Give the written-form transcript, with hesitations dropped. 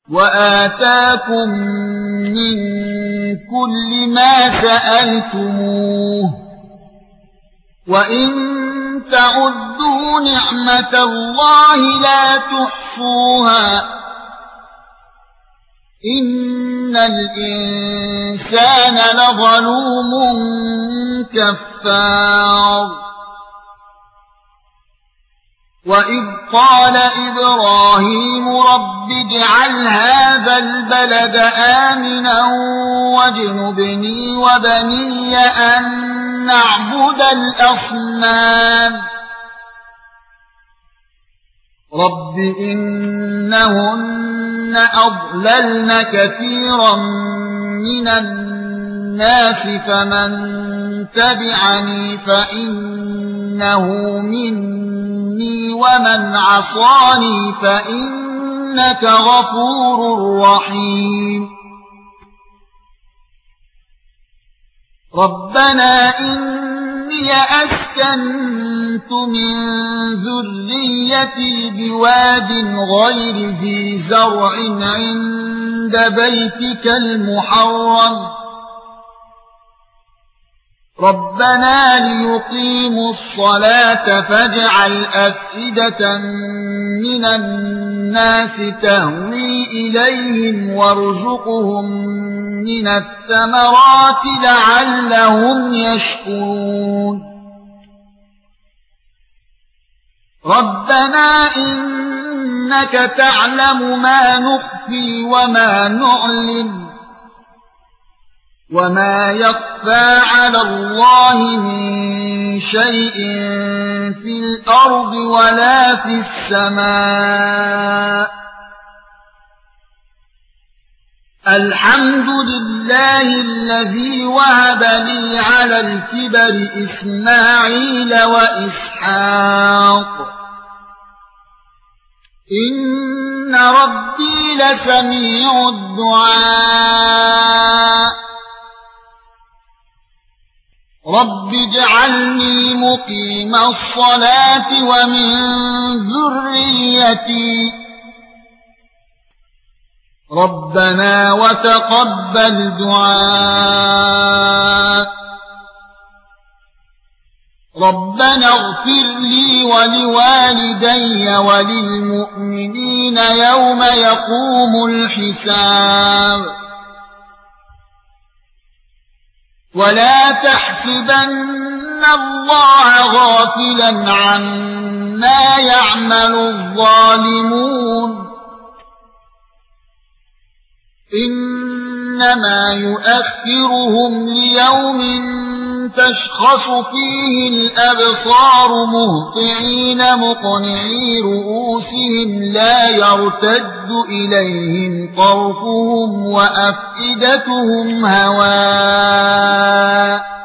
وآتاكم من كل ما سألتموه وإن تعدوا نعمة الله لا تحصوها إن الإنسان لظلوم كفار وإذ قال إبراهيم رب اجعل هذا البلد آمنا واجنبني وبني أن نعبد الأصنام رب إنهن أضللن كثيرا من الناس فمن تبعني فإنه مني ومن عصاني فإنك غفور رحيم ربنا إني أسكنت من ذريتي بواد غير ذي زرع عند بيتك المحرم ربنا ليقيموا الصلاة فاجعل أفئدة من الناس تهوي إليهم وارزقهم من الثمرات لعلهم يشكرون ربنا إنك تعلم ما نخفي وما نعلن وما يخفى على الله من شيء في الأرض ولا في السماء الحمد لله الذي وهب لي على الكبر إسماعيل وإسحاق إن ربي لسميع الدعاء رب اجعلني مقيم الصلاة ومن ذريتي ربنا وتقبل دعاء ربنا اغفر لي ولوالدي وللمؤمنين يوم يقوم الحساب ولا تحسبن الله غافلا عما يعمل الظالمون إنما يؤخرهم ليوم تشخص فيه الأبصار مهطعين مقنعي رؤوسهم لا يرتد إليهم طرفهم وأفئدتهم هواء